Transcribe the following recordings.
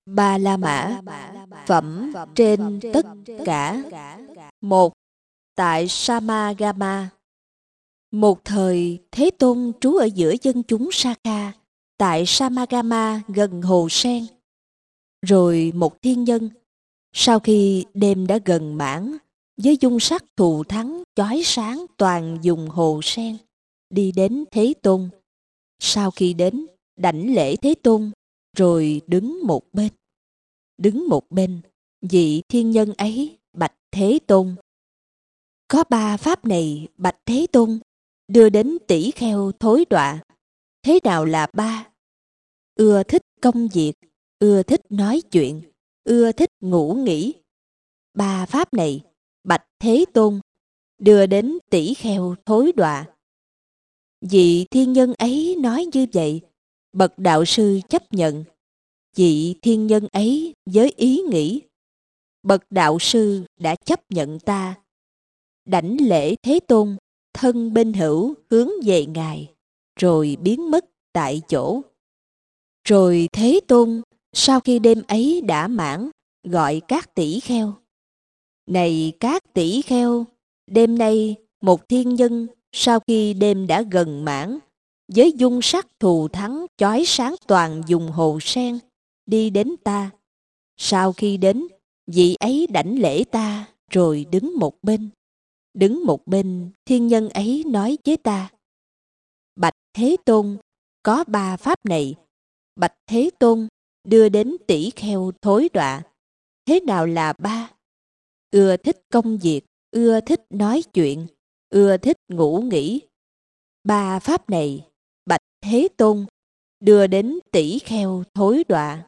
Ba La Mã, phẩm trên tất cả. Một, tại Samagama. Một thời, Thế Tôn trú ở giữa dân chúng Sakha, tại Samagama gần hồ sen. Rồi một thiên nhân, sau khi đêm đã gần mãn, với dung sắc thù thắng chói sáng toàn vùng hồ sen, đi đến Thế Tôn. Sau khi đến, đảnh lễ Thế Tôn, rồi đứng một bên. Đứng một bên, vị thiên nhân ấy bạch Thế Tôn: có ba pháp này, bạch Thế Tôn, đưa đến tỷ kheo thối đọa. Thế nào là ba? Ưa thích công việc, ưa thích nói chuyện, ưa thích ngủ nghỉ. Ba pháp này, bạch Thế Tôn, đưa đến tỷ kheo thối đọa. Vị thiên nhân ấy nói như vậy, bậc đạo sư chấp nhận. Vị thiên nhân ấy với ý nghĩ: bậc đạo sư đã chấp nhận ta. Đảnh lễ Thế Tôn, thân bên hữu hướng về Ngài, rồi biến mất tại chỗ. Rồi Thế Tôn, sau khi đêm ấy đã mãn, gọi các tỷ kheo: này các tỷ kheo, đêm nay một thiên nhân sau khi đêm đã gần mãn, với dung sắc thù thắng chói sáng toàn vùng hồ sen, đi đến ta. Sau khi đến, vị ấy đảnh lễ ta, rồi đứng một bên. Đứng một bên, thiên nhân ấy nói với ta: bạch Thế Tôn, có ba pháp này, bạch Thế Tôn, đưa đến tỷ kheo thối đọa. Thế nào là ba? Ưa thích công việc, ưa thích nói chuyện, ưa thích ngủ nghỉ. Ba pháp này, bạch Thế Tôn, đưa đến tỷ kheo thối đọa.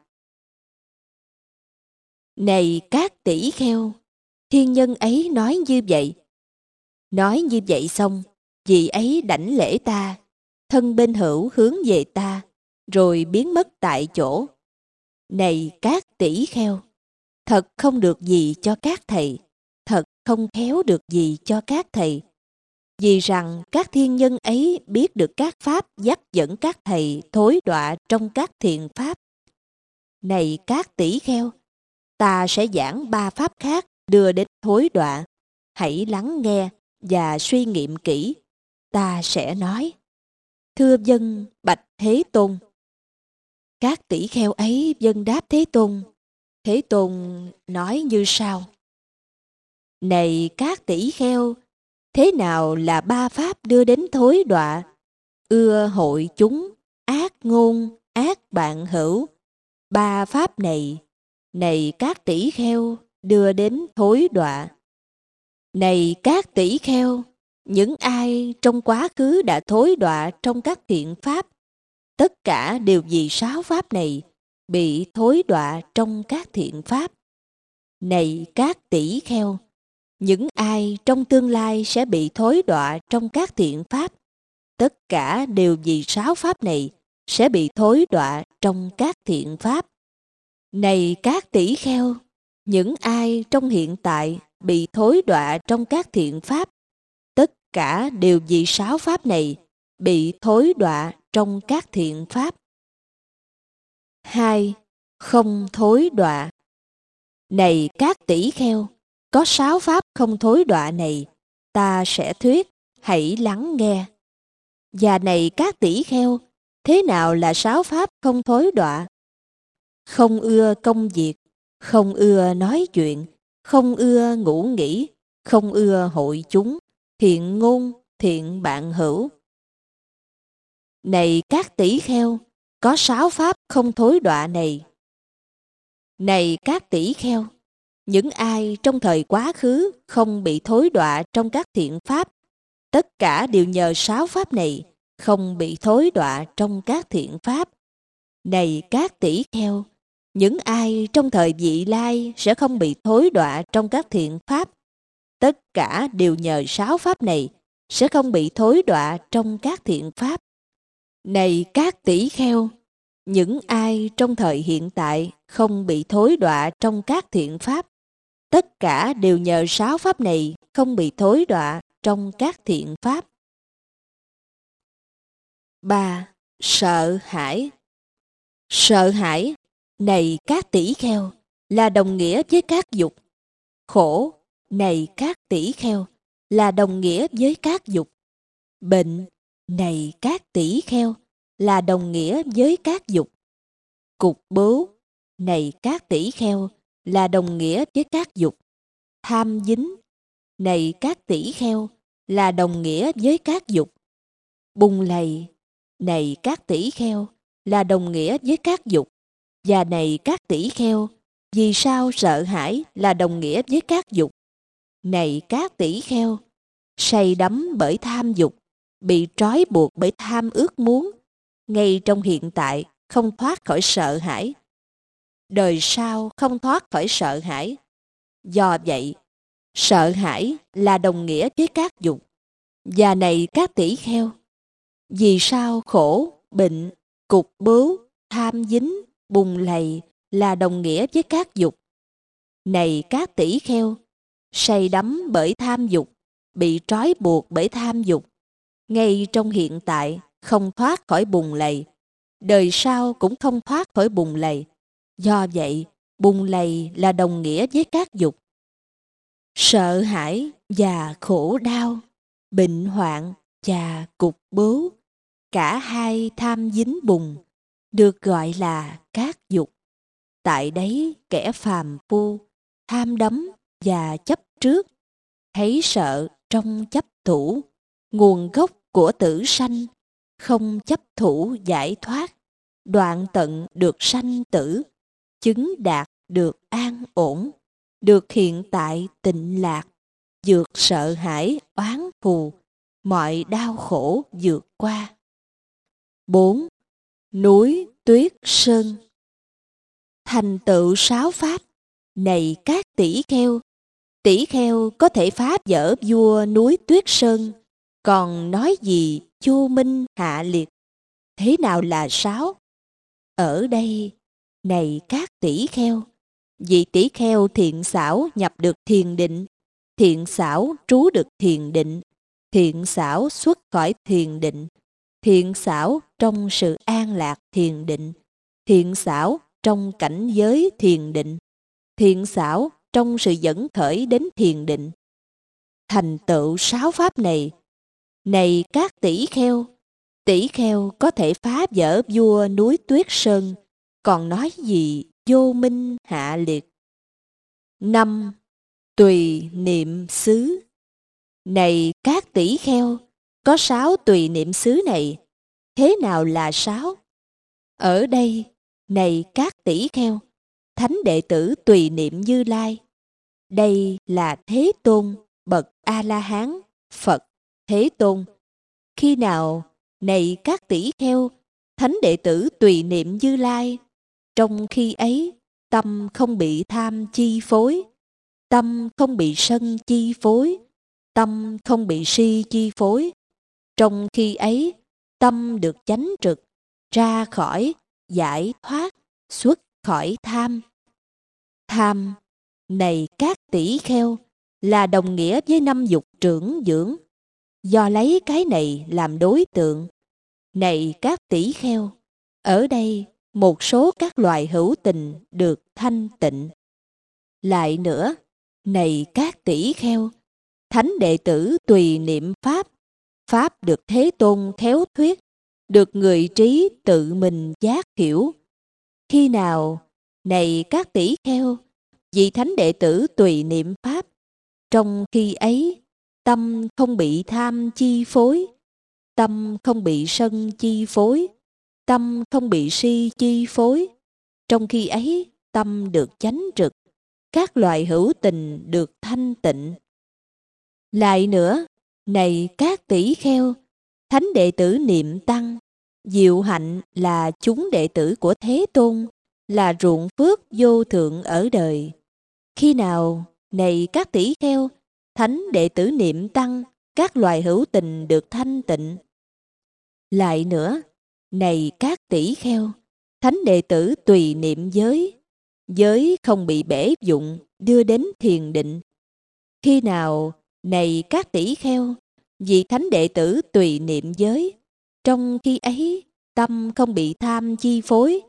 Này các tỷ kheo, thiên nhân ấy nói như vậy. Nói như vậy xong, vị ấy đảnh lễ ta, thân bên hữu hướng về ta, rồi biến mất tại chỗ. Này các tỷ kheo, thật không được gì cho các thầy, thật không khéo được gì cho các thầy. Vì rằng các thiên nhân ấy biết được các pháp dắt dẫn các thầy thối đọa trong các thiện pháp. Này các tỷ kheo, ta sẽ giảng ba pháp khác đưa đến thối đọa. Hãy lắng nghe và suy nghiệm kỹ. Ta sẽ nói: thưa vâng, bạch Thế Tôn. Các tỷ kheo ấy vâng đáp Thế Tôn. Thế Tôn nói như sau: này các tỷ kheo, thế nào là ba pháp đưa đến thối đọa? Ưa hội chúng, ác ngôn, ác bạn hữu. Ba pháp này, này các tỷ kheo, đưa đến thối đọa. Này các tỷ kheo, những ai trong quá khứ đã thối đọa trong các thiện pháp, tất cả đều vì sáu pháp này bị thối đọa trong các thiện pháp. Này các tỷ kheo, những ai trong tương lai sẽ bị thối đọa trong các thiện pháp, tất cả đều vì sáu pháp này sẽ bị thối đọa trong các thiện pháp. Này các tỷ kheo, những ai trong hiện tại bị thối đọa trong các thiện pháp, tất cả đều vì sáu pháp này bị thối đọa trong các thiện pháp. 2. Không thối đọa. Này các tỷ kheo, có sáu pháp không thối đọa này, ta sẽ thuyết, hãy lắng nghe. Và này các tỷ kheo, thế nào là sáu pháp không thối đọa? Không ưa công việc, không ưa nói chuyện, không ưa ngủ nghỉ, không ưa hội chúng, thiện ngôn, thiện bạn hữu. Này các tỷ kheo, có sáu pháp không thối đọa này. Này các tỷ kheo, những ai trong thời quá khứ không bị thối đọa trong các thiện pháp, tất cả đều nhờ sáu pháp này không bị thối đọa trong các thiện pháp. Này các tỷ kheo, những ai trong thời vị lai sẽ không bị thối đọa trong các thiện pháp, tất cả đều nhờ sáu pháp này sẽ không bị thối đọa trong các thiện pháp. Này các tỷ kheo, những ai trong thời hiện tại không bị thối đọa trong các thiện pháp, tất cả đều nhờ sáu pháp này không bị thối đọa trong các thiện pháp. 3. Sợ hãi. Sợ hãi này các tỷ kheo, là đồng nghĩa với các dục. Khổ, này các tỷ kheo, là đồng nghĩa với các dục. Bệnh, này các tỷ kheo, là đồng nghĩa với các dục. Cục bướu, này các tỷ kheo, là đồng nghĩa với các dục. Tham dính, này các tỷ kheo, là đồng nghĩa với các dục. Bùng lầy, này các tỷ kheo, là đồng nghĩa với các dục. Và này các tỷ kheo, vì sao sợ hãi là đồng nghĩa với các dục? Này các tỷ kheo, say đắm bởi tham dục, bị trói buộc bởi tham ước muốn, ngay trong hiện tại không thoát khỏi sợ hãi. Đời sau không thoát khỏi sợ hãi. Do vậy, sợ hãi là đồng nghĩa với các dục. Và này các tỷ kheo, vì sao khổ, bệnh, cục bướu, tham dính, bùng lầy là đồng nghĩa với các dục? Này các tỷ kheo, say đắm bởi tham dục, bị trói buộc bởi tham dục, ngay trong hiện tại không thoát khỏi bùng lầy, đời sau cũng không thoát khỏi bùng lầy. Do vậy, bùng lầy là đồng nghĩa với các dục. Sợ hãi và khổ đau, bệnh hoạn và cục bướu, cả hai tham dính bùng, được gọi là các dục. Tại đấy kẻ phàm phu, tham đắm và chấp trước, thấy sợ trong chấp thủ, nguồn gốc của tử sanh, không chấp thủ giải thoát, đoạn tận được sanh tử, chứng đạt được an ổn, được hiện tại tịnh lạc, vượt sợ hãi oán thù, mọi đau khổ vượt qua. 4. Núi Tuyết Sơn. Thành tựu 6 pháp, này các tỷ kheo có thể phá vỡ vua núi Tuyết Sơn, còn nói gì vô minh hạ liệt. Thế nào là 6? Ở đây, này các tỷ kheo, vị tỷ kheo thiện xảo nhập được thiền định, thiện xảo trú được thiền định, thiện xảo xuất khỏi thiền định, thiện xảo trong sự an lạc thiền định, thiện xảo trong cảnh giới thiền định, thiện xảo trong sự dẫn khởi đến thiền định. Thành tựu 6 pháp này, này các tỷ kheo có thể phá vỡ vua núi Tuyết Sơn, còn nói gì vô minh hạ liệt. 5. Tùy niệm xứ. Này các tỷ kheo, có 6 tùy niệm xứ này. Thế nào là 6? Ở đây, này các tỷ kheo, thánh đệ tử tùy niệm Như Lai. Đây là Thế Tôn, bậc A-la-hán, Phật, Thế Tôn. Khi nào, này các tỷ kheo, thánh đệ tử tùy niệm Như Lai, trong khi ấy, tâm không bị tham chi phối, tâm không bị sân chi phối, tâm không bị si chi phối. Trong khi ấy, tâm được chánh trực, ra khỏi, giải thoát, xuất khỏi tham. Tham, này các tỷ kheo, là đồng nghĩa với 5 dục trưởng dưỡng. Do lấy cái này làm đối tượng, này các tỷ kheo, ở đây một số các loài hữu tình được thanh tịnh. Lại nữa, này các tỷ kheo, thánh đệ tử tùy niệm pháp, pháp được Thế Tôn khéo thuyết, được người trí tự mình giác hiểu. Khi nào, này các tỷ kheo, vị thánh đệ tử tùy niệm pháp, trong khi ấy, tâm không bị tham chi phối, tâm không bị sân chi phối, tâm không bị si chi phối. Trong khi ấy, tâm được chánh trực, các loài hữu tình được thanh tịnh. Lại nữa, này các tỷ kheo, thánh đệ tử niệm tăng, diệu hạnh là chúng đệ tử của Thế Tôn, là ruộng phước vô thượng ở đời. Khi nào, này các tỷ kheo, thánh đệ tử niệm tăng, các loài hữu tình được thanh tịnh. Lại nữa, này các tỷ kheo, thánh đệ tử tùy niệm giới, giới không bị bể dụng, đưa đến thiền định. Khi nào, này các tỷ kheo, vị thánh đệ tử tùy niệm giới, trong khi ấy, tâm không bị tham chi phối,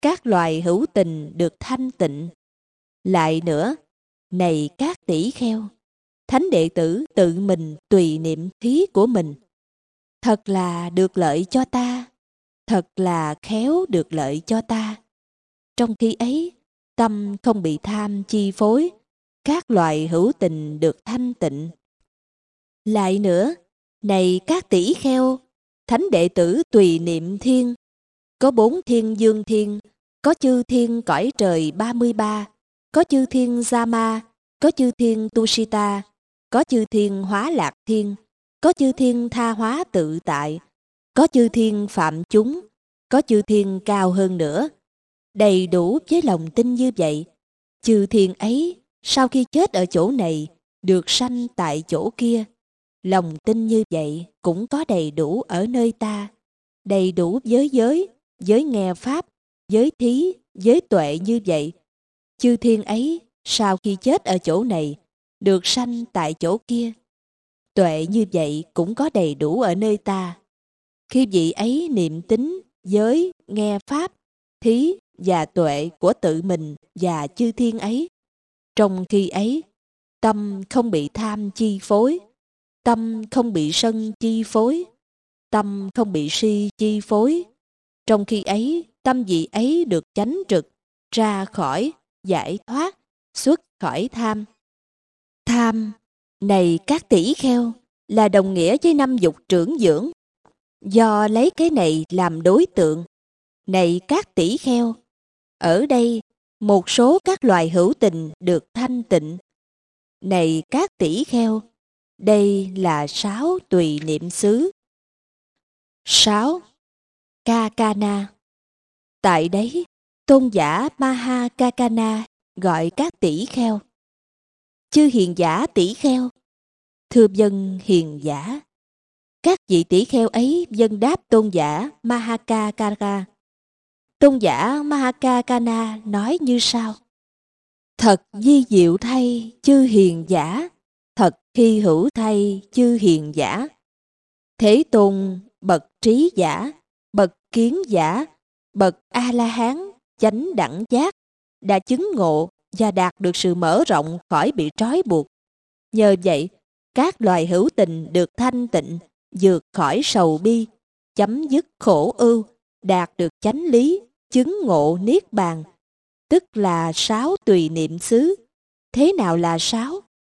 các loài hữu tình được thanh tịnh. Lại nữa, này các tỷ kheo, thánh đệ tử tự mình tùy niệm thí của mình. Thật là được lợi cho ta, thật là khéo được lợi cho ta. Trong khi ấy, tâm không bị tham chi phối, các loài hữu tình được thanh tịnh. Lại nữa, này các tỷ kheo, thánh đệ tử tùy niệm thiên. Có 4 thiên dương thiên, có chư thiên cõi trời 33, có chư thiên Zama, có chư thiên Tushita, có chư thiên hóa lạc thiên, có chư thiên tha hóa tự tại, có chư thiên phạm chúng, có chư thiên cao hơn nữa. Đầy đủ với lòng tin như vậy, chư thiên ấy sau khi chết ở chỗ này được sanh tại chỗ kia. Lòng tin như vậy cũng có đầy đủ ở nơi ta, đầy đủ giới nghe pháp, giới thí, giới tuệ như vậy. Chư thiên ấy sau khi chết ở chỗ này được sanh tại chỗ kia. Tuệ như vậy cũng có đầy đủ ở nơi ta. Khi vị ấy niệm tính, giới, nghe pháp, thí và tuệ của tự mình và chư thiên ấy, trong khi ấy, tâm không bị tham chi phối, tâm không bị sân chi phối, tâm không bị si chi phối. Trong khi ấy, tâm vị ấy được chánh trực, ra khỏi, giải thoát, xuất khỏi tham. Tham, này các tỷ kheo, là đồng nghĩa với 5 dục trưởng dưỡng. Do lấy cái này làm đối tượng, này các tỷ kheo, ở đây một số các loài hữu tình được thanh tịnh. Này các tỷ kheo, đây là 6 tùy niệm xứ. 6. Kakana. Tại đấy, tôn giả Mahakakana gọi các tỷ kheo. Chư hiền giả tỷ kheo, thưa vâng hiền giả. Các vị tỷ kheo ấy vâng đáp tôn giả Mahakakana. Tôn giả Mahakakana nói như sau: Thật vi diệu thay chư hiền giả, thật hy hữu thay chư hiền giả. Thế Tôn bậc trí giả, bậc kiến giả, bậc A-la-hán, chánh đẳng giác, đã chứng ngộ và đạt được sự mở rộng khỏi bị trói buộc. Nhờ vậy, các loài hữu tình được thanh tịnh, vượt khỏi sầu bi, chấm dứt khổ ưu, đạt được chánh lý, chứng ngộ niết bàn, tức là 6 tùy niệm xứ. Thế nào là 6?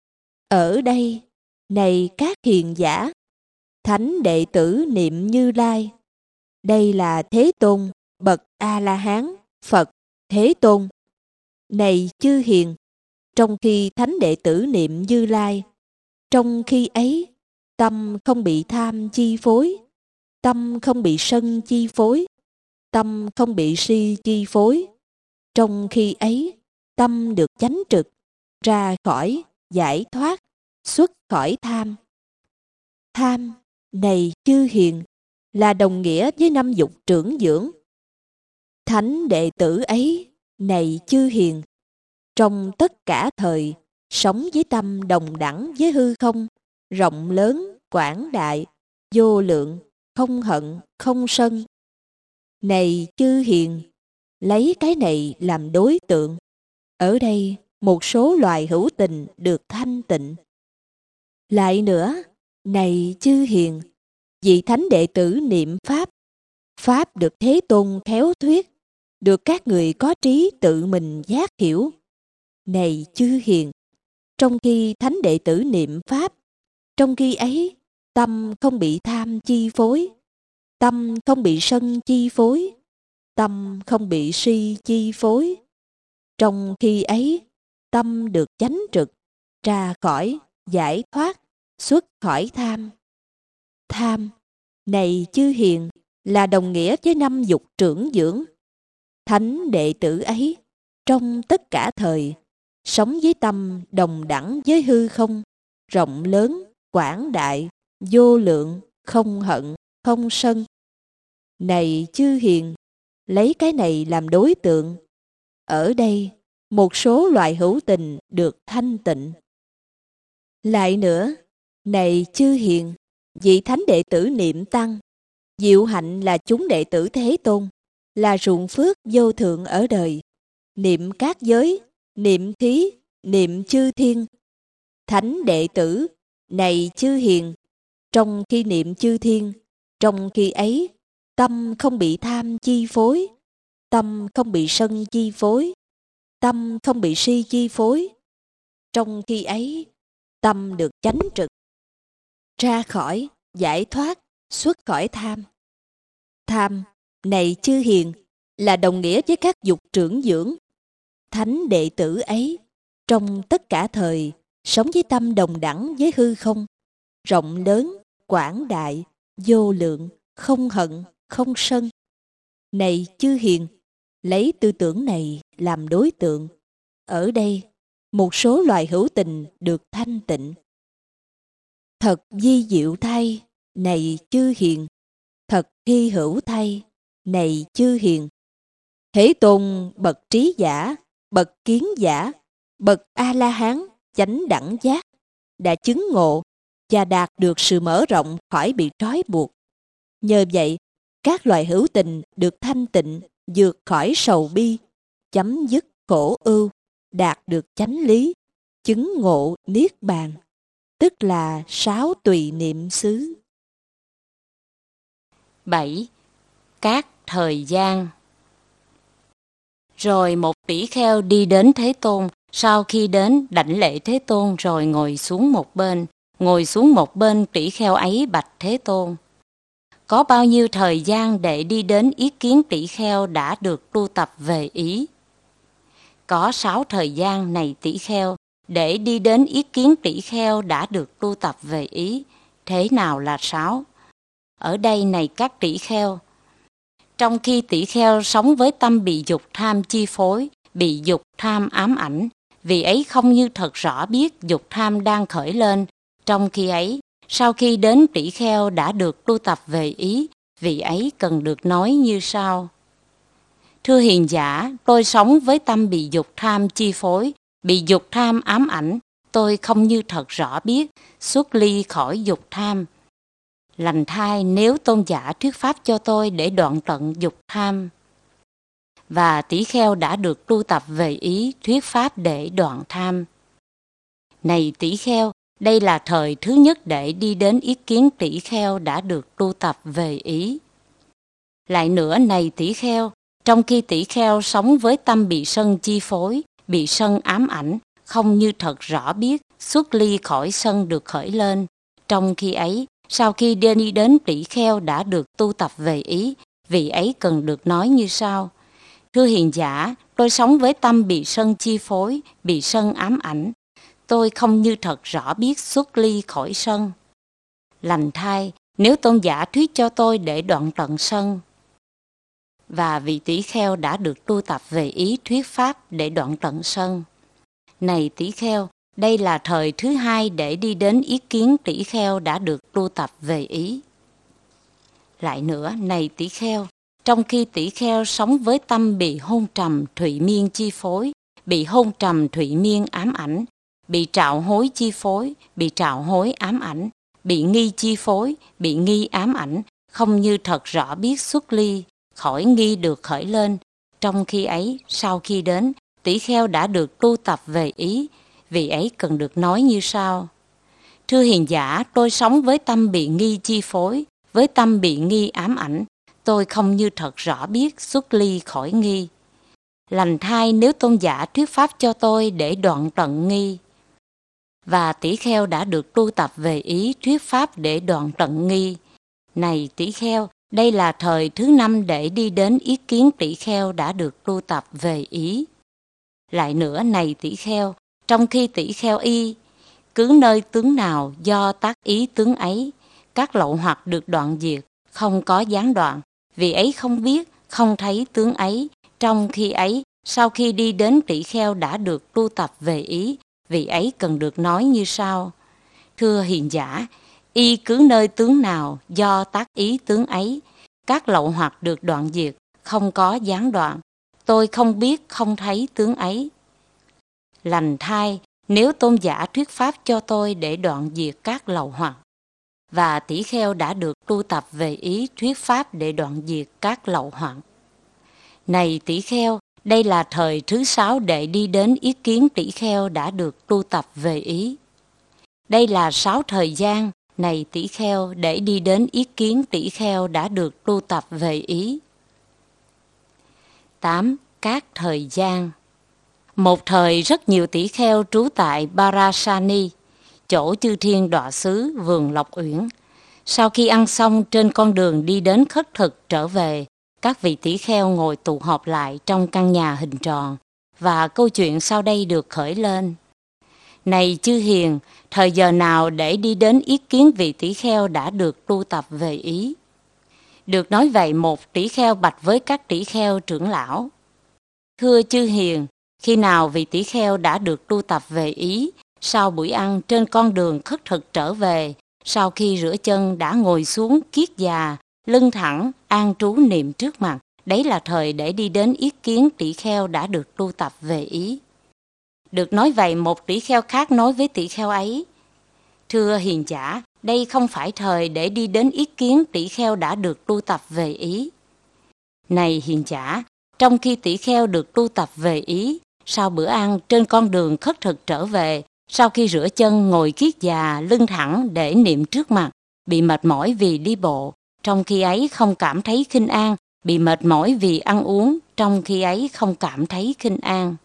Ở đây, này các hiền giả, thánh đệ tử niệm Như Lai. Đây là Thế Tôn, bậc A-la-hán, Phật, Thế Tôn. Này chư hiền, trong khi thánh đệ tử niệm Như Lai, trong khi ấy, tâm không bị tham chi phối, tâm không bị sân chi phối, tâm không bị si chi phối. Trong khi ấy, tâm được chánh trực, ra khỏi, giải thoát, xuất khỏi tham. Tham, này chư hiền, là đồng nghĩa với 5 dục trưởng dưỡng. Thánh đệ tử ấy, này chư hiền, trong tất cả thời, sống với tâm đồng đẳng với hư không, rộng lớn, quảng đại, vô lượng, không hận, không sân. Này chư hiền, lấy cái này làm đối tượng. Ở đây, một số loài hữu tình được thanh tịnh. Lại nữa, này chư hiền, vị thánh đệ tử niệm Pháp, Pháp được Thế Tôn khéo thuyết, được các người có trí tự mình giác hiểu. Này chư hiền, trong khi thánh đệ tử niệm Pháp, trong khi ấy, tâm không bị tham chi phối, tâm không bị sân chi phối, tâm không bị si chi phối. Trong khi ấy, tâm được chánh trực, ra khỏi, giải thoát, xuất khỏi tham. Tham, này chư hiền, là đồng nghĩa với 5 dục trưởng dưỡng. Thánh đệ tử ấy, trong tất cả thời, sống với tâm đồng đẳng với hư không, rộng lớn, quảng đại, vô lượng, không hận, không sân. Này chư hiền, lấy cái này làm đối tượng. Ở đây, một số loài hữu tình được thanh tịnh. Lại nữa, này chư hiền, vị thánh đệ tử niệm Tăng, diệu hạnh là chúng đệ tử Thế Tôn, là ruộng phước vô thượng ở đời. Niệm các giới, niệm thí, niệm chư thiên. Thánh đệ tử, này chư hiền, trong khi niệm chư thiên, trong khi ấy, tâm không bị tham chi phối, tâm không bị sân chi phối, tâm không bị si chi phối. Trong khi ấy, tâm được chánh trực, ra khỏi, giải thoát, xuất khỏi tham. Tham, này chư hiền, là đồng nghĩa với các dục trưởng dưỡng. Thánh đệ tử ấy, trong tất cả thời, sống với tâm đồng đẳng với hư không, rộng lớn, quảng đại, vô lượng, không hận, không sân. Này chư hiền, lấy tư tưởng này làm đối tượng. Ở đây, một số loài hữu tình được thanh tịnh. Thật vi diệu thay, này chư hiền. Thật hy hữu thay, này chư hiền. Thế Tôn bậc trí giả, bậc kiến giả, bậc A-la-hán, chánh đẳng giác, đã chứng ngộ và đạt được sự mở rộng khỏi bị trói buộc. Nhờ vậy, các loài hữu tình được thanh tịnh, vượt khỏi sầu bi, chấm dứt khổ ưu, đạt được chánh lý, chứng ngộ niết bàn, tức là 6 tùy niệm xứ. 7. Các thời gian. Rồi một tỷ kheo đi đến Thế Tôn, sau khi đến đảnh lễ Thế Tôn rồi ngồi xuống một bên tỷ kheo ấy bạch Thế Tôn: có bao nhiêu thời gian để đi đến ý kiến tỷ kheo đã được tu tập về ý? Có 6 thời gian, này tỷ kheo, để đi đến ý kiến tỷ kheo đã được tu tập về ý. Thế nào là 6? Ở đây, này các tỷ kheo, trong khi tỷ kheo sống với tâm bị dục tham chi phối, bị dục tham ám ảnh, vì ấy không như thật rõ biết dục tham đang khởi lên. Trong khi ấy, sau khi đến tỷ kheo đã được tu tập về ý, vì ấy cần được nói như sau: thưa hiền giả, tôi sống với tâm bị dục tham chi phối, bị dục tham ám ảnh, tôi không như thật rõ biết, xuất ly khỏi dục tham. Lành thay nếu tôn giả thuyết pháp cho tôi để đoạn tận dục tham. Và tỷ kheo đã được tu tập về ý, thuyết pháp để đoạn tham. Này tỷ kheo, đây là thời thứ nhất để đi đến ý kiến tỷ kheo đã được tu tập về ý. Lại nữa, này tỷ kheo, trong khi tỷ kheo sống với tâm bị sân chi phối, bị sân ám ảnh, không như thật rõ biết, xuất ly khỏi sân được khởi lên. Trong khi ấy, sau khi đi đến tỷ kheo đã được tu tập về ý, vì ấy cần được nói như sau: thưa hiền giả, tôi sống với tâm bị sân chi phối, bị sân ám ảnh, tôi không như thật rõ biết xuất ly khỏi sân. Lành thay nếu tôn giả thuyết cho tôi để đoạn tận sân. Và vị tỷ kheo đã được tu tập về ý, thuyết pháp để đoạn tận sân. Này tỷ kheo, đây là thời thứ hai để đi đến ý kiến tỷ kheo đã được tu tập về ý. Lại nữa, này tỷ kheo, trong khi tỷ kheo sống với tâm bị hôn trầm thụy miên chi phối, bị hôn trầm thụy miên ám ảnh, bị trạo hối chi phối, bị trạo hối ám ảnh, bị nghi chi phối, bị nghi ám ảnh, không như thật rõ biết xuất ly, khỏi nghi được khởi lên. Trong khi ấy, sau khi đến, tỷ kheo đã được tu tập về ý, vì ấy cần được nói như sau: thưa hiền giả, tôi sống với tâm bị nghi chi phối, với tâm bị nghi ám ảnh, tôi không như thật rõ biết xuất ly khỏi nghi. Lành thay nếu tôn giả thuyết pháp cho tôi để đoạn tận nghi. Và tỷ kheo đã được tu tập về ý, thuyết pháp để đoạn tận nghi. Này tỷ kheo, đây là thời thứ năm để đi đến ý kiến tỷ kheo đã được tu tập về ý. Lại nữa, này tỷ kheo, trong khi tỷ kheo y, cứ nơi tướng nào do tác ý tướng ấy, các lậu hoặc được đoạn diệt, không có gián đoạn, vì ấy không biết, không thấy tướng ấy. Trong khi ấy, sau khi đi đến tỷ kheo đã được tu tập về ý, vì ấy cần được nói như sau: thưa hiền giả, y cứ nơi tướng nào do tác ý tướng ấy, các lậu hoặc được đoạn diệt, không có gián đoạn, tôi không biết, không thấy tướng ấy. Lành thay nếu tôn giả thuyết pháp cho tôi để đoạn diệt các lậu hoặc. Và tỷ kheo đã được tu tập về ý, thuyết pháp để đoạn diệt các lậu hoặc. Này tỷ kheo, đây là thời thứ 6 để đi đến ý kiến tỷ kheo đã được tu tập về ý. Đây là 6 thời gian, này tỷ kheo, để đi đến ý kiến tỷ kheo đã được tu tập về ý. 8. Các thời gian. Một thời rất nhiều tỷ kheo trú tại Parasani, chỗ chư thiên đọa xứ vườn Lộc Uyển. Sau khi ăn xong trên con đường đi đến khất thực trở về, các vị tỷ kheo ngồi tụ họp lại trong căn nhà hình tròn, và câu chuyện sau đây được khởi lên. Này chư hiền, thời giờ nào để đi đến ý kiến vị tỷ kheo đã được tu tập về ý? Được nói vậy, một tỷ kheo bạch với các tỷ kheo trưởng lão: Thưa chư hiền, khi nào vị tỷ kheo đã được tu tập về ý, sau buổi ăn trên con đường khất thực trở về, sau khi rửa chân đã ngồi xuống kiết già, lưng thẳng, an trú niệm trước mặt, đấy là thời để đi đến ý kiến tỷ kheo đã được tu tập về ý. Được nói vậy, một tỷ kheo khác nói với tỷ kheo ấy: Thưa hiền giả, đây không phải thời để đi đến ý kiến tỷ kheo đã được tu tập về ý. Này hiền giả, trong khi tỷ kheo được tu tập về ý, sau bữa ăn trên con đường khất thực trở về, sau khi rửa chân ngồi kiết già, lưng thẳng để niệm trước mặt, bị mệt mỏi vì đi bộ, trong khi ấy không cảm thấy khinh an, bị mệt mỏi vì ăn uống, trong khi ấy không cảm thấy khinh an.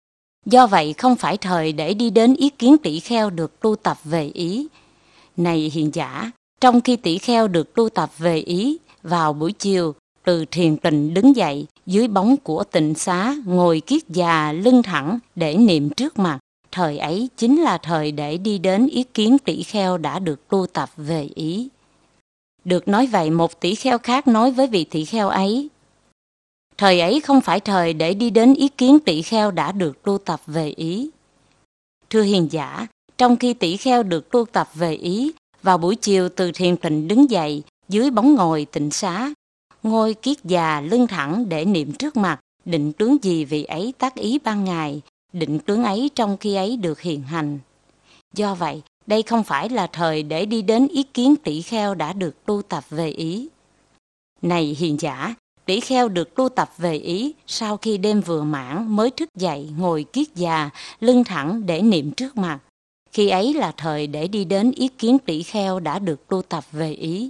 Do vậy không phải thời để đi đến ý kiến tỷ kheo được tu tập về ý. Này hiền giả, trong khi tỷ kheo được tu tập về ý, vào buổi chiều, từ thiền tịnh đứng dậy, dưới bóng của tịnh xá, ngồi kiết già, lưng thẳng để niệm trước mặt, thời ấy chính là thời để đi đến ý kiến tỷ kheo đã được tu tập về ý. Được nói vậy, một tỷ kheo khác nói với vị tỷ kheo ấy: Thời ấy không phải thời để đi đến ý kiến tỷ kheo đã được tu tập về ý. Thưa hiền giả, trong khi tỷ kheo được tu tập về ý, vào buổi chiều từ thiền tịnh đứng dậy, dưới bóng ngồi tịnh xá, ngồi kiết già, lưng thẳng để niệm trước mặt, định tướng gì vị ấy tác ý ban ngày, định tướng ấy trong khi ấy được hiện hành. Do vậy, đây không phải là thời để đi đến ý kiến tỷ kheo đã được tu tập về ý. Này hiền giả, tỷ kheo được tu tập về ý sau khi đêm vừa mãn mới thức dậy ngồi kiết già, lưng thẳng để niệm trước mặt. Khi ấy là thời để đi đến ý kiến tỷ kheo đã được tu tập về ý.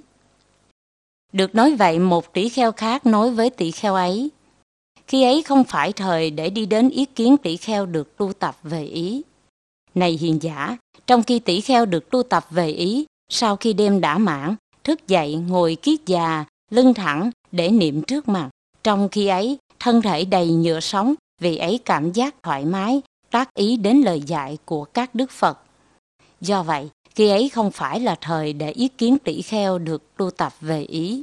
Được nói vậy, một tỷ kheo khác nói với tỷ kheo ấy: Khi ấy không phải thời để đi đến ý kiến tỷ kheo được tu tập về ý. Này hiền giả, trong khi tỷ kheo được tu tập về ý, sau khi đêm đã mãn, thức dậy ngồi kiết già, lưng thẳng để niệm trước mặt, trong khi ấy thân thể đầy nhựa sống, vì ấy cảm giác thoải mái, tác ý đến lời dạy của các đức Phật. Do vậy, khi ấy không phải là thời để ý kiến tỷ kheo được tu tập về ý.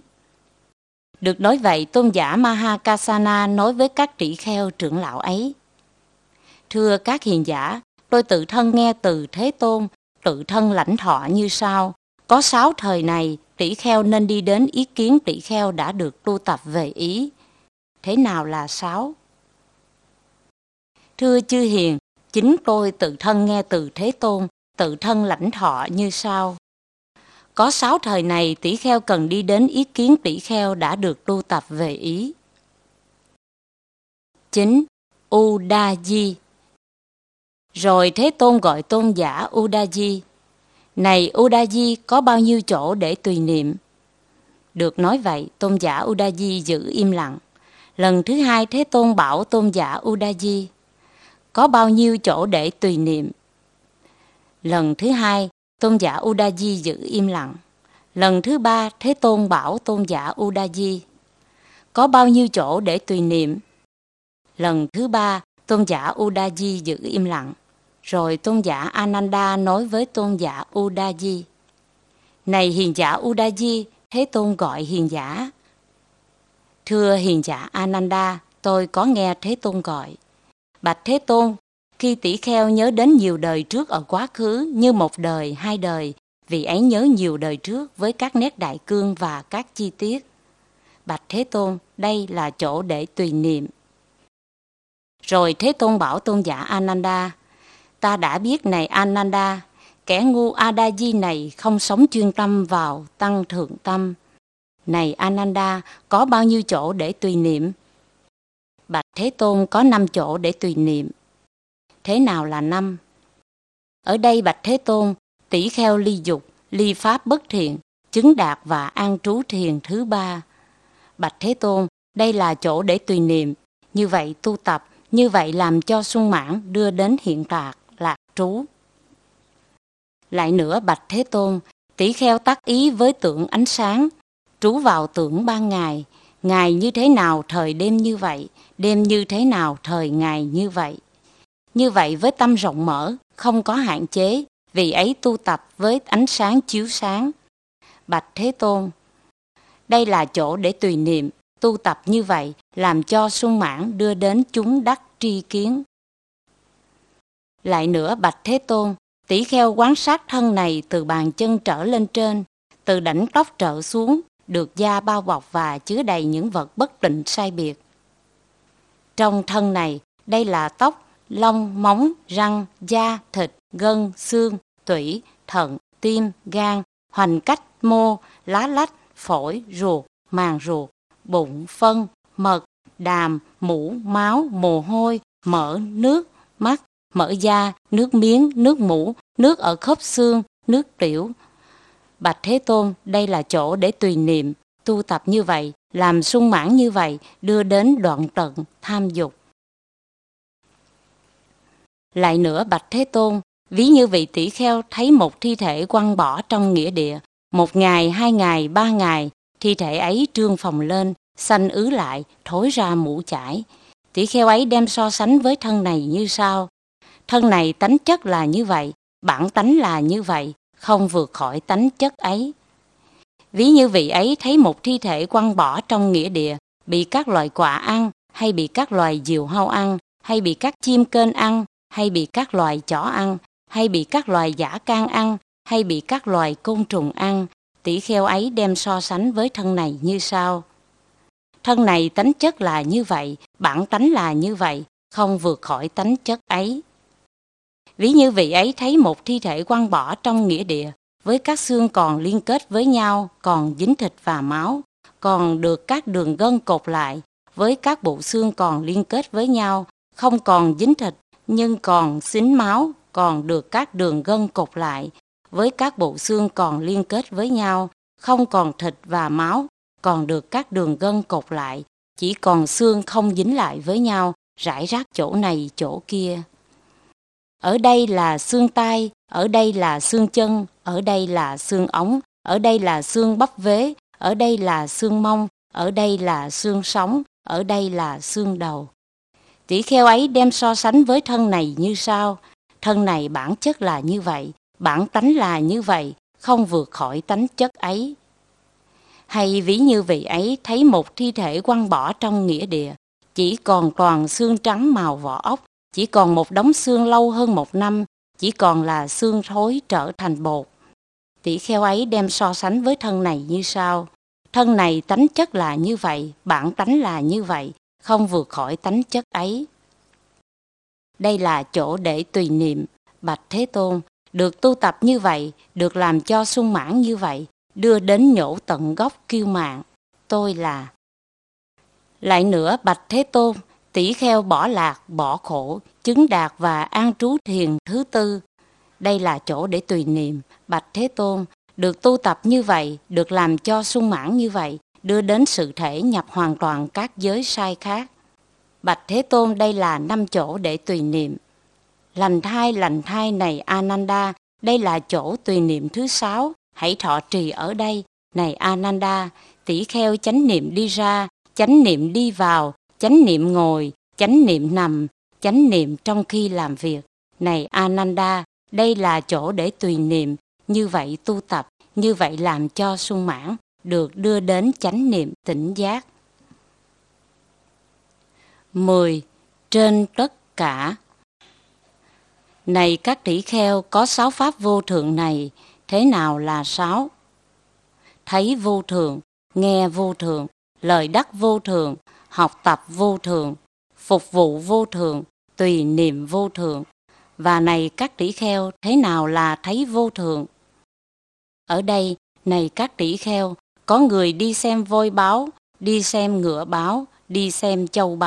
Được nói vậy, tôn giả Mahakasana nói với các tỷ kheo trưởng lão ấy: Thưa các hiền giả, tôi tự thân nghe từ Thế Tôn, tự thân lãnh thọ như sau: Có 6 thời này, tỷ kheo nên đi đến ý kiến tỷ kheo đã được tu tập về ý. Thế nào là 6? Thưa chư hiền, chính tôi tự thân nghe từ Thế Tôn, tự thân lãnh thọ như sau: Có 6 thời này, tỷ kheo cần đi đến ý kiến tỷ kheo đã được tu tập về ý. 9. Udaji. Rồi Thế Tôn gọi tôn giả Udaji: Này Udaji, có bao nhiêu chỗ để tùy niệm? Được nói vậy, tôn giả Udaji giữ im lặng. Lần thứ hai, Thế Tôn bảo tôn giả Udaji: Có bao nhiêu chỗ để tùy niệm? Lần thứ hai, tôn giả Udaji giữ im lặng. Lần thứ ba, Thế Tôn bảo tôn giả Udaji: Có bao nhiêu chỗ để tùy niệm? Lần thứ ba, tôn giả Udaji giữ im lặng. Rồi tôn giả Ananda nói với tôn giả Udaji: Này hiền giả Udaji, Thế Tôn gọi hiền giả. Thưa hiền giả Ananda, tôi có nghe Thế Tôn gọi. Bạch Thế Tôn, khi tỷ kheo nhớ đến nhiều đời trước ở quá khứ như một đời, hai đời, vì ấy nhớ nhiều đời trước với các nét đại cương và các chi tiết. Bạch Thế Tôn, đây là chỗ để tùy niệm. Rồi Thế Tôn bảo tôn giả Ananda: Ta đã biết này Ananda, kẻ ngu Adaji này không sống chuyên tâm vào tăng thượng tâm. Này Ananda, có bao nhiêu chỗ để tùy niệm? Bạch Thế Tôn, có 5 chỗ để tùy niệm. Thế nào là 5? Ở đây bạch Thế Tôn, tỷ kheo ly dục, ly pháp bất thiện, chứng đạt và an trú thiền thứ 3. Bạch Thế Tôn, đây là chỗ để tùy niệm. Như vậy tu tập, như vậy làm cho sung mãn, đưa đến hiện đạt, lạc trú. Lại nữa bạch Thế Tôn, tỷ kheo tác ý với tượng ánh sáng, trú vào tưởng ban ngày. Ngày như thế nào thời đêm như vậy, đêm như thế nào thời ngày như vậy. Như vậy với tâm rộng mở, không có hạn chế, vì ấy tu tập với ánh sáng chiếu sáng. Bạch Thế Tôn, đây là chỗ để tùy niệm, tu tập như vậy, làm cho sung mãn, đưa đến chúng đắc tri kiến. Lại nữa bạch Thế Tôn, tỷ kheo quan sát thân này từ bàn chân trở lên trên, từ đảnh tóc trở xuống, được da bao bọc và chứa đầy những vật bất định sai biệt. Trong thân này, đây là tóc, lông, móng, răng, da, thịt, gân, xương, tủy, thận, tim, gan, hoành cách, mô, lá lách, phổi, ruột, màng ruột, bụng, phân, mật, đàm, mũ, máu, mồ hôi, mỡ, nước, mắt, mỡ da, nước miếng, nước mũ, nước ở khớp xương, nước tiểu. Bạch Thế Tôn, đây là chỗ để tùy niệm, tu tập như vậy, làm sung mãn như vậy, đưa đến đoạn tận tham dục. Lại nữa bạch Thế Tôn, ví như vị tỷ kheo thấy một thi thể quăng bỏ trong nghĩa địa, 1 ngày, 2 ngày, 3 ngày, thi thể ấy trương phồng lên, xanh ứ lại, thối ra mũ chải. Tỷ kheo ấy đem so sánh với thân này như sau: thân này tánh chất là như vậy, bản tánh là như vậy, không vượt khỏi tánh chất ấy. Ví như vị ấy thấy một thi thể quăng bỏ trong nghĩa địa, bị các loài quạ ăn, hay bị các loài diều hâu ăn, hay bị các chim kên ăn, hay bị các loài chó ăn, hay bị các loài dã can ăn, hay bị các loài côn trùng ăn. Tỷ kheo ấy đem so sánh với thân này như sau: thân này tánh chất là như vậy, bản tánh là như vậy, không vượt khỏi tánh chất ấy. Ví như vị ấy thấy một thi thể quăng bỏ trong nghĩa địa, với các xương còn liên kết với nhau, còn dính thịt và máu, còn được các đường gân cột lại, với các bộ xương còn liên kết với nhau, không còn dính thịt, nhưng còn xính máu, còn được các đường gân cột lại, với các bộ xương còn liên kết với nhau, không còn thịt và máu, còn được các đường gân cột lại, chỉ còn xương không dính lại với nhau, rải rác chỗ này chỗ kia. Ở đây là xương tai, ở đây là xương chân, ở đây là xương ống, ở đây là xương bắp vế, ở đây là xương mông, ở đây là xương sống, ở đây là xương đầu. Tỷ kheo ấy đem so sánh với thân này như sau: thân này bản chất là như vậy, bản tánh là như vậy, không vượt khỏi tánh chất ấy. Hay ví như vị ấy thấy một thi thể quăng bỏ trong nghĩa địa, chỉ còn toàn xương trắng màu vỏ ốc, chỉ còn một đống xương lâu hơn 1 năm, chỉ còn là xương thối trở thành bột. Tỷ kheo ấy đem so sánh với thân này như sau: thân này tánh chất là như vậy, bản tánh là như vậy, không vượt khỏi tánh chất ấy. Đây là chỗ để tùy niệm. Bạch Thế Tôn, được tu tập như vậy, được làm cho sung mãn như vậy, đưa đến nhổ tận gốc kiêu mạn, tôi là. Lại nữa bạch Thế Tôn, tỷ kheo bỏ lạc, bỏ khổ, chứng đạt và an trú thiền thứ 4. Đây là chỗ để tùy niệm. Bạch Thế Tôn, được tu tập như vậy, được làm cho sung mãn như vậy, đưa đến sự thể nhập hoàn toàn các giới sai khác. Bạch Thế Tôn, đây là 5 chỗ để tùy niệm. Lành thai này Ananda, đây là chỗ tùy niệm thứ 6, hãy thọ trì ở đây. Này Ananda, tỷ kheo chánh niệm đi ra, chánh niệm đi vào, chánh niệm ngồi, chánh niệm nằm, chánh niệm trong khi làm việc. Này Ananda, đây là chỗ để tùy niệm, như vậy tu tập, như vậy làm cho sung mãn, được đưa đến chánh niệm tỉnh giác. 10. Trên tất cả. Này các tỷ kheo, có 6 pháp vô thượng này, thế nào là 6? Thấy vô thượng, nghe vô thượng, lời đắc vô thượng, học tập vô thượng, phục vụ vô thượng, tùy niệm vô thượng. Và này các tỷ kheo, thế nào là thấy vô thượng? Ở đây, này các tỷ kheo, có người đi xem voi báo, đi xem ngựa báo, đi xem châu báo,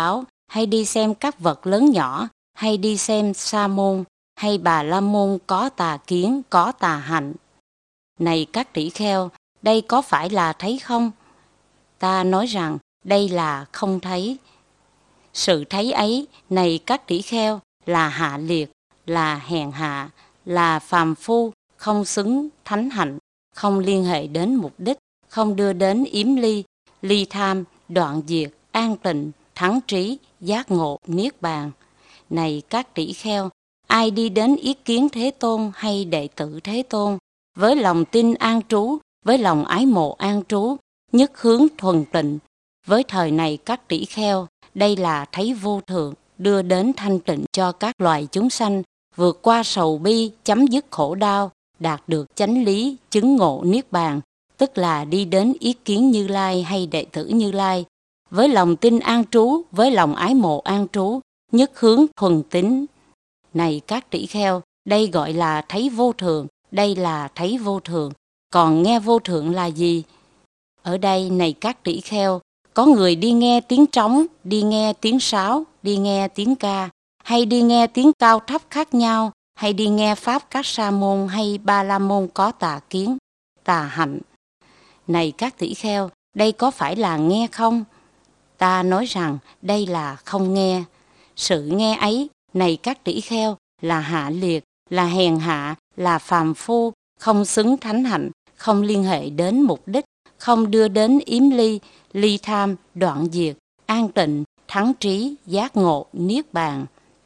hay đi xem các vật lớn nhỏ, hay đi xem Sa môn, hay Bà La môn có tà kiến, có tà hạnh. Này các tỷ kheo, đây có phải là thấy không? Ta nói rằng đây là không thấy. Sự thấy ấy, này các tỷ kheo, là hạ liệt, là hèn hạ, là phàm phu, không xứng thánh hạnh, không liên hệ đến mục đích, không đưa đến yếm ly, ly tham, đoạn diệt, an tịnh, thắng trí, giác ngộ, niết bàn. Này các tỷ kheo, ai đi đến ý kiến Thế Tôn hay đệ tử Thế Tôn, với lòng tin an trú, với lòng ái mộ an trú, nhất hướng thuần tịnh, với thời này các tỷ kheo, đây là thấy vô thượng, đưa đến thanh tịnh cho các loài chúng sanh, vượt qua sầu bi, chấm dứt khổ đau, đạt được chánh lý, chứng ngộ niết bàn, tức là đi đến ý kiến Như Lai hay đệ tử Như Lai, với lòng tin an trú, với lòng ái mộ an trú, nhất hướng thuần tín. Này các tỷ kheo, đây gọi là thấy vô thượng, đây là thấy vô thượng. Còn nghe vô thượng là gì? Ở đây, này các tỷ kheo, có người đi nghe tiếng trống, đi nghe tiếng sáo, đi nghe tiếng ca, hay đi nghe tiếng cao thấp khác nhau, hay đi nghe pháp các sa môn hay Ba La môn có tà kiến, tà hạnh. Này các tỷ kheo, đây có phải là nghe không? Ta nói rằng đây là không nghe. Sự nghe ấy, này các tỷ kheo, là hạ liệt, là hèn hạ, là phàm phu, không xứng thánh hạnh, không liên hệ đến mục đích, không đưa đến yếm ly, ly tham, đoạn diệt, an tịnh, thắng trí, giác ngộ, niết bàn.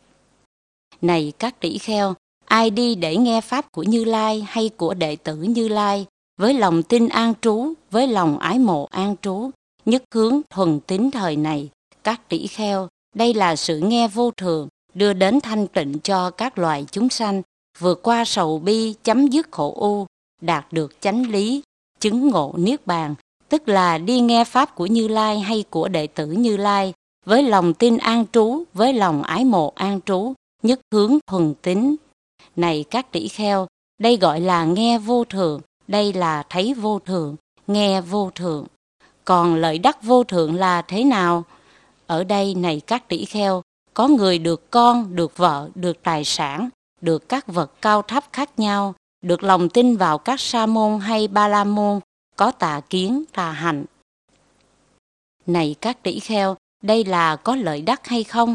Này các tỷ kheo, ai đi để nghe pháp của Như Lai hay của đệ tử Như Lai, với lòng tin an trú, với lòng ái mộ an trú, nhất hướng thuần tín thời này, các tỷ kheo, đây là sự nghe vô thường, đưa đến thanh tịnh cho các loài chúng sanh, vượt qua sầu bi, chấm dứt khổ u, đạt được chánh lý, chứng ngộ niết bàn, tức là đi nghe pháp của Như Lai hay của đệ tử Như Lai, với lòng tin an trú, với lòng ái mộ an trú, nhất hướng thuần tín. Này các tỷ kheo, đây gọi là nghe vô thường, đây là thấy vô thường, nghe vô thường. Còn lợi đắc vô thượng là thế nào? Ở đây, này các tỷ kheo, có người được con, được vợ, được tài sản, được các vật cao thấp khác nhau, được lòng tin vào các sa môn hay Ba La môn, có tà kiến, tà hạnh. Này các tỷ kheo, đây là có lợi đắc hay không?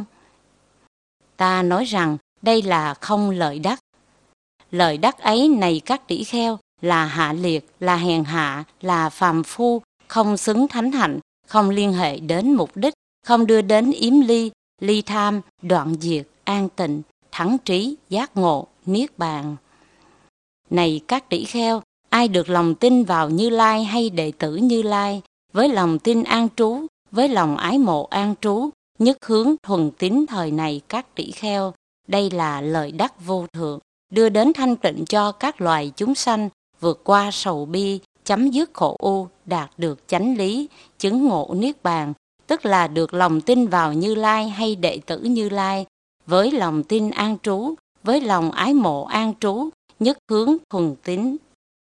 Ta nói rằng đây là không lợi đắc. Lợi đắc ấy, này các tỷ kheo, là hạ liệt, là hèn hạ, là phàm phu, không xứng thánh hạnh, không liên hệ đến mục đích, không đưa đến yếm ly, ly tham, đoạn diệt, an tịnh, thắng trí, giác ngộ, niết bàn. Này các tỷ kheo, ai được lòng tin vào Như Lai hay đệ tử Như Lai, với lòng tin an trú, với lòng ái mộ an trú, nhất hướng thuần tín thời này các tỷ kheo, đây là lợi đắc vô thượng, đưa đến thanh tịnh cho các loài chúng sanh, vượt qua sầu bi, chấm dứt khổ u, đạt được chánh lý, chứng ngộ niết bàn, tức là được lòng tin vào Như Lai hay đệ tử Như Lai, với lòng tin an trú, với lòng ái mộ an trú, nhất hướng thuần tín.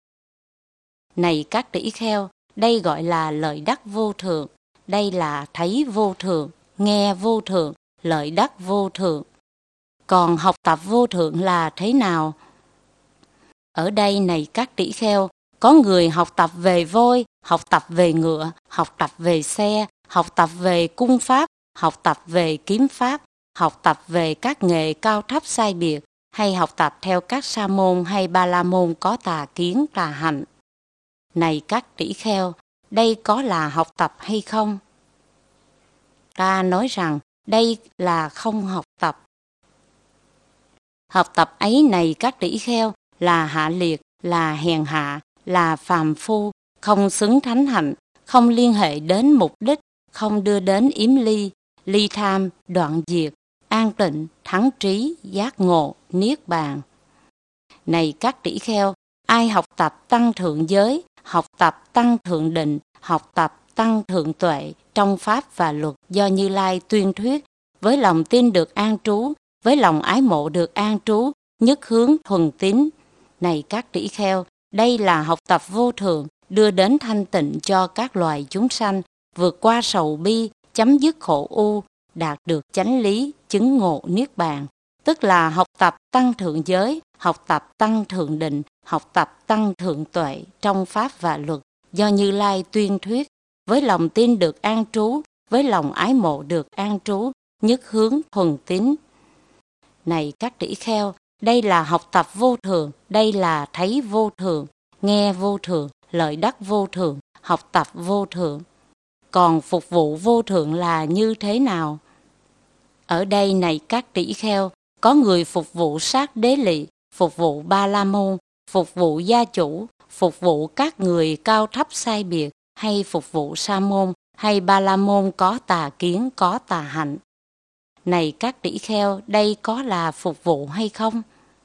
Này các tỷ kheo, đây gọi là lợi đắc vô thượng, đây là thấy vô thượng, nghe vô thượng, lợi đắc vô thượng. Còn học tập vô thượng là thế nào? Ở đây, này các tỷ kheo, có người học tập về voi, học tập về ngựa, học tập về xe, học tập về cung pháp, học tập về kiếm pháp, học tập về các nghề cao thấp sai biệt, hay học tập theo các sa môn hay Ba La môn có tà kiến, tà hạnh. Này các tỷ kheo, đây có là học tập hay không? Ta nói rằng đây là không học tập. Học tập ấy, này các tỷ kheo, là hạ liệt, là hèn hạ, là phàm phu, không xứng thánh hạnh, không liên hệ đến mục đích, không đưa đến yếm ly, ly tham, đoạn diệt, an tịnh, thắng trí, giác ngộ, niết bàn. Này các tỷ kheo, ai học tập tăng thượng giới, học tập tăng thượng định, học tập tăng thượng tuệ trong pháp và luật do Như Lai tuyên thuyết, với lòng tin được an trú, với lòng ái mộ được an trú, nhất hướng thuần tín. Này các tỷ kheo, đây là học tập vô thượng, đưa đến thanh tịnh cho các loài chúng sanh, vượt qua sầu bi, chấm dứt khổ u, đạt được chánh lý, chứng ngộ niết bàn, tức là học tập tăng thượng giới, học tập tăng thượng định, học tập tăng thượng tuệ trong pháp và luật do Như Lai tuyên thuyết, với lòng tin được an trú, với lòng ái mộ được an trú, nhất hướng thuần tín. Này các tỷ kheo, đây là học tập vô thường, đây là thấy vô thường, nghe vô thường, lợi đắc vô thường, học tập vô thường. Còn phục vụ vô thường là như thế nào? Ở đây này các tỷ kheo, có người phục vụ sát đế lị, phục vụ Ba La Môn, phục vụ gia chủ, phục vụ các người cao thấp sai biệt, hay phục vụ Sa Môn, hay Ba La Môn có tà kiến, có tà hạnh. Này các tỷ kheo, đây có là phục vụ hay không?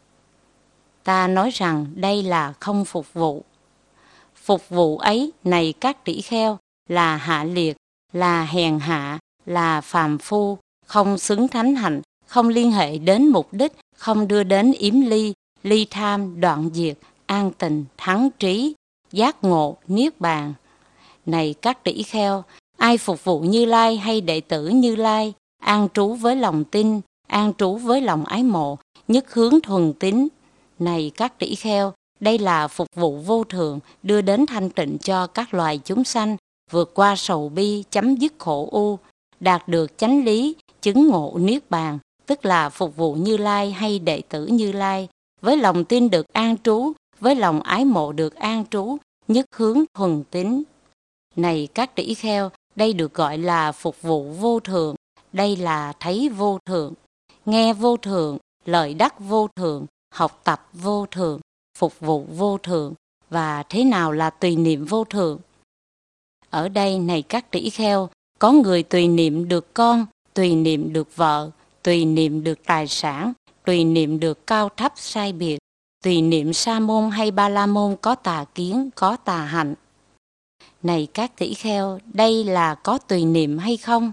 Ta nói rằng đây là không phục vụ. Phục vụ ấy, này các tỷ kheo, là hạ liệt, là hèn hạ, là phàm phu, không xứng thánh hạnh, không liên hệ đến mục đích, không đưa đến yếm ly, ly tham, đoạn diệt, an tịnh, thắng trí, giác ngộ, niết bàn. Này các tỷ kheo, ai phục vụ Như Lai hay đệ tử Như Lai, an trú với lòng tin, an trú với lòng ái mộ, nhất hướng thuần tín. Này các tỷ kheo, đây là phục vụ vô thường, đưa đến thanh tịnh cho các loài chúng sanh, vượt qua sầu bi, chấm dứt khổ u, đạt được chánh lý, chứng ngộ niết bàn, tức là phục vụ Như Lai hay đệ tử Như Lai, với lòng tin được an trú, với lòng ái mộ được an trú, nhất hướng thuần tín. Này các tỷ kheo, đây được gọi là phục vụ vô thường, đây là thấy vô thường, nghe vô thường, lợi đắc vô thường, học tập vô thường, phục vụ vô thường. Và thế nào là tùy niệm vô thường? Ở đây này các tỷ kheo, có người tùy niệm được con, tùy niệm được vợ, tùy niệm được tài sản, tùy niệm được cao thấp sai biệt, tùy niệm Sa Môn hay Ba La Môn có tà kiến, có tà hạnh. Này các tỷ kheo, đây là có tùy niệm hay không?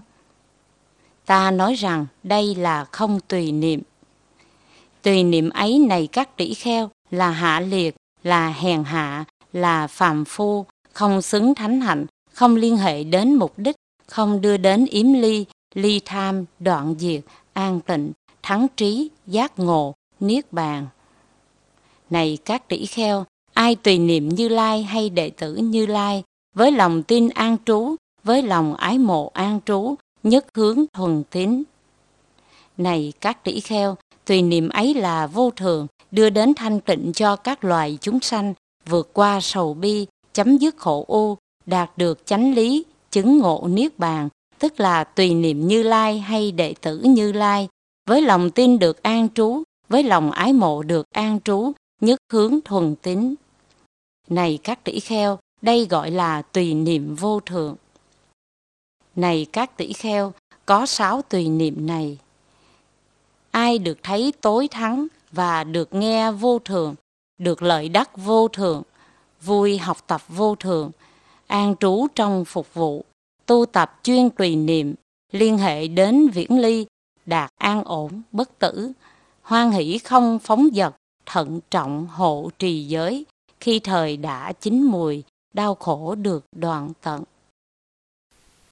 Ta nói rằng đây là không tùy niệm. Tùy niệm ấy này các tỷ kheo, là hạ liệt, là hèn hạ, là phàm phu, không xứng thánh hạnh, không liên hệ đến mục đích, không đưa đến yếm ly, ly tham, đoạn diệt, an tịnh, thắng trí, giác ngộ, niết bàn. Này các tỷ kheo, ai tùy niệm Như Lai hay đệ tử Như Lai, với lòng tin an trú, với lòng ái mộ an trú, nhất hướng thuần tín. Này các tỷ kheo, tùy niệm ấy là vô thường, đưa đến thanh tịnh cho các loài chúng sanh, vượt qua sầu bi, chấm dứt khổ u, đạt được chánh lý, chứng ngộ niết bàn, tức là tùy niệm Như Lai hay đệ tử Như Lai, với lòng tin được an trú, với lòng ái mộ được an trú, nhất hướng thuần tín. Này các tỷ kheo, đây gọi là tùy niệm vô thường. Này các tỷ kheo, có 6 tùy niệm này. Ai được thấy tối thắng và được nghe vô thường, được lợi đắc vô thường, vui học tập vô thường, an trú trong phục vụ, tu tập chuyên tùy niệm, liên hệ đến viễn ly, đạt an ổn, bất tử, hoan hỷ không phóng dật, thận trọng hộ trì giới, khi thời đã chín mùi, đau khổ được đoạn tận.